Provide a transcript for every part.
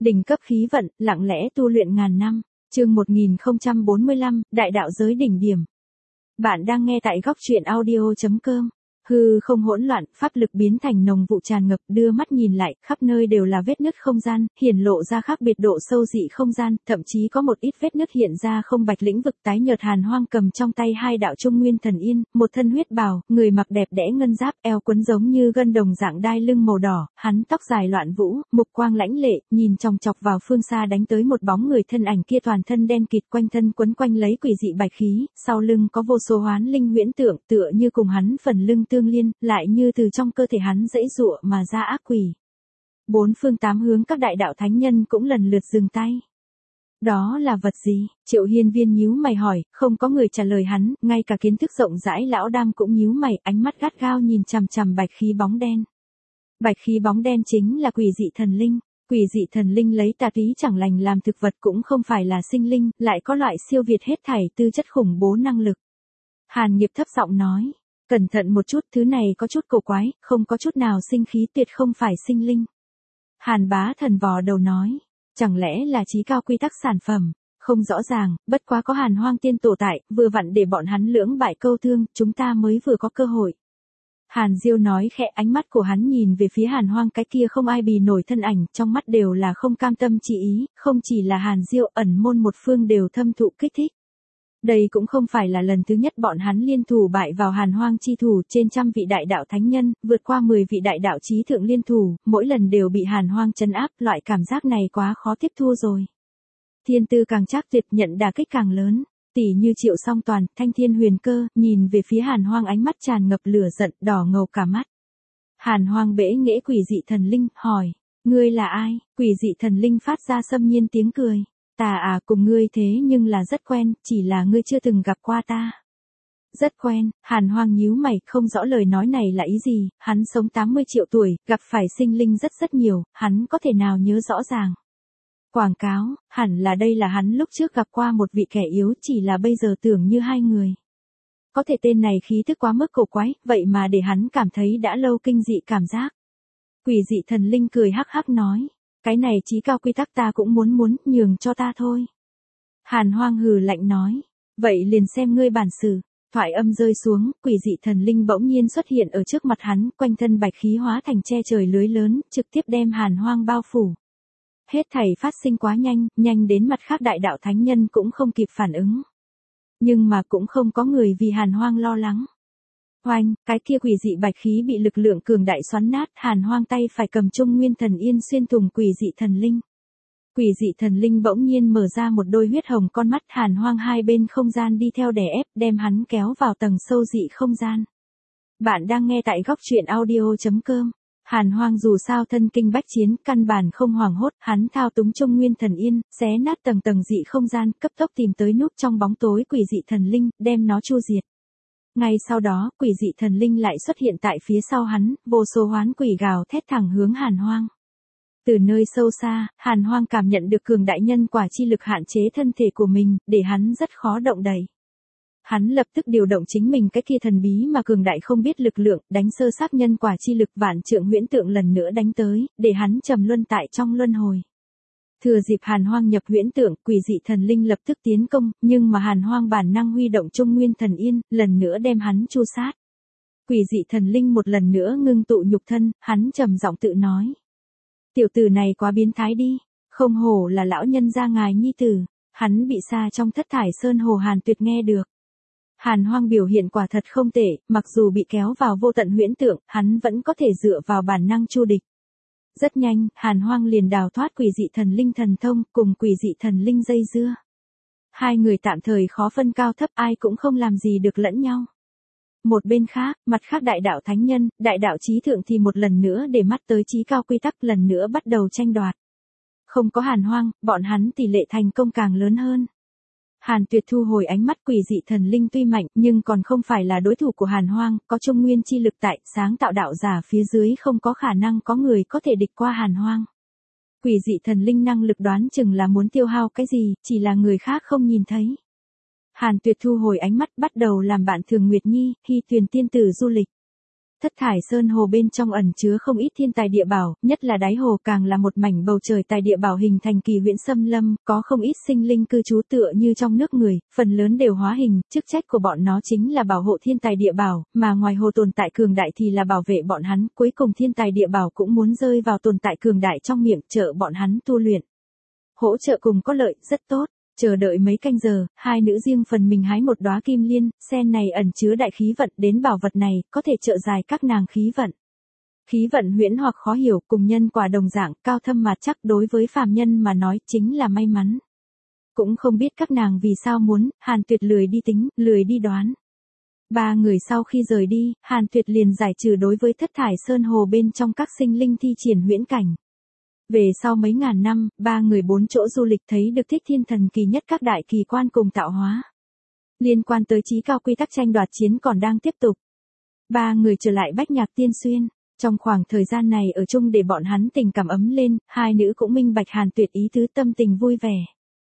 Đỉnh cấp khí vận, lặng lẽ tu luyện ngàn năm. Chương 1045, Đại đạo giới đỉnh điểm. Bạn đang nghe tại góc truyện audio.com. Hư không hỗn loạn, pháp lực biến thành nồng vụ tràn ngập, đưa mắt nhìn lại, khắp nơi đều là vết nứt không gian, hiển lộ ra khác biệt độ sâu dị không gian, thậm chí có một ít vết nứt hiện ra không bạch lĩnh vực tái nhợt. Hàn Hoang cầm trong tay hai đạo trung nguyên thần yên, một thân huyết bào, người mặc đẹp đẽ ngân giáp, eo quấn giống như gân đồng dạng đai lưng màu đỏ, hắn tóc dài loạn vũ, mục quang lãnh lệ, nhìn chòng chọc vào phương xa đánh tới một bóng người, thân ảnh kia toàn thân đen kịt, quanh thân quấn quanh lấy quỷ dị bạch khí, sau lưng có vô số hoán linh huyễn tượng, tựa như cùng hắn phần lưng tương liên, lại như từ trong cơ thể hắn giãy giụa mà ra ác quỷ. Bốn phương tám hướng các đại đạo thánh nhân cũng lần lượt dừng tay. Đó là vật gì? Triệu Hiên Viên nhíu mày hỏi, không có người trả lời hắn, ngay cả kiến thức rộng rãi lão đam cũng nhíu mày, ánh mắt gắt gao nhìn chằm chằm bạch khí bóng đen. Bạch khí bóng đen chính là quỷ dị thần linh. Quỷ dị thần linh lấy tà túy chẳng lành làm thực vật, cũng không phải là sinh linh, lại có loại siêu việt hết thảy tư chất khủng bố năng lực. Hàn Nghiệp thấp giọng nói. Cẩn thận một chút, thứ này có chút cổ quái, không có chút nào sinh khí, tuyệt không phải sinh linh. Hàn Bá Thần vò đầu nói, chẳng lẽ là chí cao quy tắc sản phẩm, không rõ ràng, bất quá có Hàn Hoang tiên tổ tại, vừa vặn để bọn hắn lưỡng bại câu thương, chúng ta mới vừa có cơ hội. Hàn Diêu nói khẽ, ánh mắt của hắn nhìn về phía Hàn Hoang, cái kia không ai bì nổi thân ảnh, trong mắt đều là không cam tâm chỉ ý, không chỉ là Hàn Diêu, ẩn môn một phương đều thâm thụ kích thích. Đây cũng không phải là lần thứ nhất bọn hắn liên thủ bại vào Hàn Hoang chi thủ, trên trăm vị đại đạo thánh nhân, vượt qua 10 vị đại đạo chí thượng liên thủ, mỗi lần đều bị Hàn Hoang trấn áp, loại cảm giác này quá khó tiếp thu rồi. Thiên tư càng chắc tuyệt, nhận đả kích càng lớn, tỷ như Triệu Song Toàn, Thanh Thiên Huyền Cơ, nhìn về phía Hàn Hoang ánh mắt tràn ngập lửa giận, đỏ ngầu cả mắt. Hàn Hoang bẽ nghễ quỷ dị thần linh, hỏi, ngươi là ai? Quỷ dị thần linh phát ra xâm nhiên tiếng cười. Ta à, cùng ngươi thế nhưng là rất quen, chỉ là ngươi chưa từng gặp qua ta. Rất quen, Hàn Hoang nhíu mày, không rõ lời nói này là ý gì, hắn sống 80 triệu tuổi, gặp phải sinh linh rất nhiều, hắn có thể nào nhớ rõ ràng. Quảng cáo, hẳn là đây là hắn lúc trước gặp qua một vị kẻ yếu, chỉ là bây giờ tưởng như hai người. Có thể tên này khí thức quá mức cổ quái, vậy mà để hắn cảm thấy đã lâu kinh dị cảm giác. Quỷ dị thần linh cười hắc hắc nói. Cái này chí cao quy tắc ta cũng muốn, nhường cho ta thôi. Hàn Hoang hừ lạnh nói. Vậy liền xem ngươi bản sự. Thoại âm rơi xuống, quỷ dị thần linh bỗng nhiên xuất hiện ở trước mặt hắn, quanh thân bạch khí hóa thành che trời lưới lớn, trực tiếp đem Hàn Hoang bao phủ. Hết thảy phát sinh quá nhanh, nhanh đến mặt khác đại đạo thánh nhân cũng không kịp phản ứng. Nhưng mà cũng không có người vì Hàn Hoang lo lắng. Oanh, cái kia quỷ dị bạch khí bị lực lượng cường đại xoắn nát, Hàn Hoang tay phải cầm trung nguyên thần yên xuyên thủng quỷ dị thần linh. Quỷ dị thần linh bỗng nhiên mở ra một đôi huyết hồng con mắt, Hàn Hoang hai bên không gian đi theo đè ép, đem hắn kéo vào tầng sâu dị không gian. Bạn đang nghe tại góc truyện audio.com. Hàn Hoang dù sao thân kinh bách chiến, căn bản không hoảng hốt, hắn thao túng trung nguyên thần yên, xé nát tầng dị không gian, cấp tốc tìm tới núp trong bóng tối quỷ dị thần linh, đem nó chu diệt. Ngay sau đó, quỷ dị thần linh lại xuất hiện tại phía sau hắn, vô số hoán quỷ gào thét thẳng hướng Hàn Hoang. Từ nơi sâu xa, Hàn Hoang cảm nhận được cường đại nhân quả chi lực hạn chế thân thể của mình, để hắn rất khó động đậy. Hắn lập tức điều động chính mình cái kia thần bí mà cường đại không biết lực lượng, đánh sơ sát nhân quả chi lực, vạn trượng huyễn tượng lần nữa đánh tới, để hắn trầm luân tại trong luân hồi. Thừa dịp Hàn Hoang nhập huyễn tượng, quỷ dị thần linh lập tức tiến công, nhưng mà Hàn Hoang bản năng huy động trung nguyên thần yên, lần nữa đem hắn chu sát. Quỷ dị thần linh một lần nữa ngưng tụ nhục thân, hắn trầm giọng tự nói. Tiểu tử này quá biến thái đi, không hổ là lão nhân gia ngài nhi tử, hắn bị xa trong thất thải sơn hồ Hàn Tuyệt nghe được. Hàn Hoang biểu hiện quả thật không tệ, mặc dù bị kéo vào vô tận huyễn tượng, hắn vẫn có thể dựa vào bản năng chu địch. Rất nhanh, Hàn Hoang liền đào thoát quỷ dị thần linh thần thông, cùng quỷ dị thần linh dây dưa. Hai người tạm thời khó phân cao thấp, ai cũng không làm gì được lẫn nhau. Một bên khác, mặt khác đại đạo thánh nhân, đại đạo chí thượng thì một lần nữa để mắt tới chí cao quy tắc, lần nữa bắt đầu tranh đoạt. Không có Hàn Hoang, bọn hắn tỷ lệ thành công càng lớn hơn. Hàn Tuyệt thu hồi ánh mắt, quỷ dị thần linh tuy mạnh nhưng còn không phải là đối thủ của Hàn Hoang, có trung nguyên chi lực tại, sáng tạo đạo giả phía dưới không có khả năng có người có thể địch qua Hàn Hoang. Quỷ dị thần linh năng lực đoán chừng là muốn tiêu hao cái gì, chỉ là người khác không nhìn thấy. Hàn Tuyệt thu hồi ánh mắt, bắt đầu làm bạn Thường Nguyệt Nhi, Hy Tuyền tiên tử du lịch. Thất thải sơn hồ bên trong ẩn chứa không ít thiên tài địa bảo, nhất là đáy hồ càng là một mảnh bầu trời tài địa bảo hình thành kỳ huyễn xâm lâm, có không ít sinh linh cư trú tựa như trong nước người, phần lớn đều hóa hình, chức trách của bọn nó chính là bảo hộ thiên tài địa bảo, mà ngoài hồ tồn tại cường đại thì là bảo vệ bọn hắn, cuối cùng thiên tài địa bảo cũng muốn rơi vào tồn tại cường đại trong miệng trợ bọn hắn tu luyện. Hỗ trợ cùng có lợi, rất tốt. Chờ đợi mấy canh giờ, hai nữ riêng phần mình hái một đóa kim liên, sen này ẩn chứa đại khí vận, đến bảo vật này, có thể trợ dài các nàng khí vận. Khí vận huyễn hoặc khó hiểu, cùng nhân quả đồng dạng, cao thâm mà chắc đối với phàm nhân mà nói chính là may mắn. Cũng không biết các nàng vì sao muốn, Hàn Tuyệt lười đi tính, lười đi đoán. Ba người sau khi rời đi, Hàn Tuyệt liền giải trừ đối với thất thải sơn hồ bên trong các sinh linh thi triển huyễn cảnh. Về sau mấy ngàn năm, ba người bốn chỗ du lịch thấy được Thích Thiên thần kỳ nhất các đại kỳ quan cùng tạo hóa. Liên quan tới chí cao quy tắc tranh đoạt chiến còn đang tiếp tục. Ba người trở lại Bách Nhạc Tiên Xuyên, trong khoảng thời gian này ở chung để bọn hắn tình cảm ấm lên, hai nữ cũng minh bạch Hàn Tuyệt ý tứ, tâm tình vui vẻ.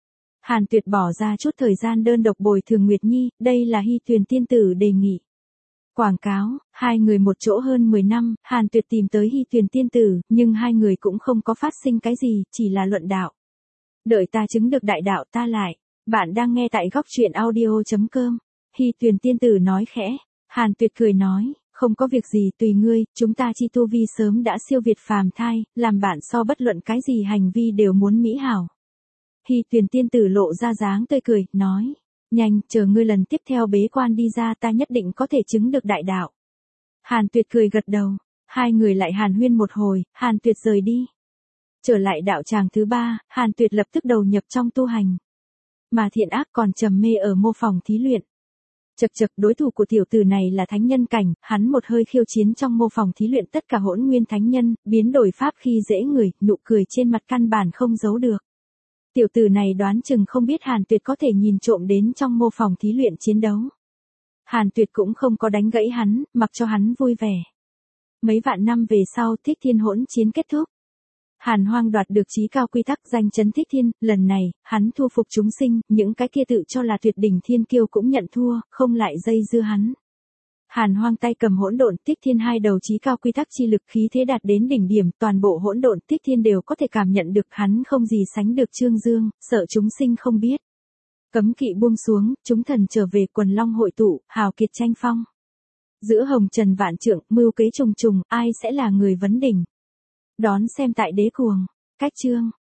Hàn Tuyệt bỏ ra chút thời gian đơn độc bồi thường Nguyệt Nhi, đây là Hy Tuyền tiên tử đề nghị. Quảng cáo, hai người một chỗ hơn 10 năm, Hàn Tuyệt tìm tới Hy Tuyền tiên tử, nhưng hai người cũng không có phát sinh cái gì, chỉ là luận đạo. Đợi ta chứng được đại đạo ta lại. Bạn đang nghe tại góc truyện audio.com. Hy Tuyền tiên tử nói khẽ. Hàn Tuyệt cười nói, không có việc gì tùy ngươi, chúng ta chi tu vi sớm đã siêu việt phàm thai, làm bạn so bất luận cái gì hành vi đều muốn mỹ hảo. Hy Tuyền tiên tử lộ ra dáng tươi cười, nói. Nhanh, chờ ngươi lần tiếp theo bế quan đi ra ta nhất định có thể chứng được đại đạo. Hàn Tuyệt cười gật đầu, hai người lại hàn huyên một hồi, Hàn Tuyệt rời đi. Trở lại đạo tràng thứ ba, Hàn Tuyệt lập tức đầu nhập trong tu hành. Mà Thiện Ác còn trầm mê ở mô phòng thí luyện. Chậc chậc, đối thủ của tiểu tử này là thánh nhân cảnh, hắn một hơi khiêu chiến trong mô phòng thí luyện tất cả hỗn nguyên thánh nhân, biến đổi pháp khi dễ người, nụ cười trên mặt căn bản không giấu được. Tiểu tử này đoán chừng không biết Hàn Tuyệt có thể nhìn trộm đến trong mô phòng thí luyện chiến đấu. Hàn Tuyệt cũng không có đánh gãy hắn, mặc cho hắn vui vẻ. Mấy vạn năm về sau Thích Thiên hỗn chiến kết thúc. Hàn Hoang đoạt được chí cao quy tắc danh chấn Thích Thiên, lần này, hắn thu phục chúng sinh, những cái kia tự cho là tuyệt đỉnh thiên kiêu cũng nhận thua, không lại dây dưa hắn. Hàn Hoang tay cầm hỗn độn Thích Thiên hai đầu chí cao quy tắc chi lực khí thế đạt đến đỉnh điểm, toàn bộ hỗn độn Thích Thiên đều có thể cảm nhận được hắn không gì sánh được Trương Dương, sợ chúng sinh không biết. Cấm kỵ buông xuống, chúng thần trở về quần long hội tụ, hào kiệt tranh phong. Giữa hồng trần vạn trượng, mưu kế trùng trùng, ai sẽ là người vấn đỉnh. Đón xem tại Đế Cuồng. Cách chương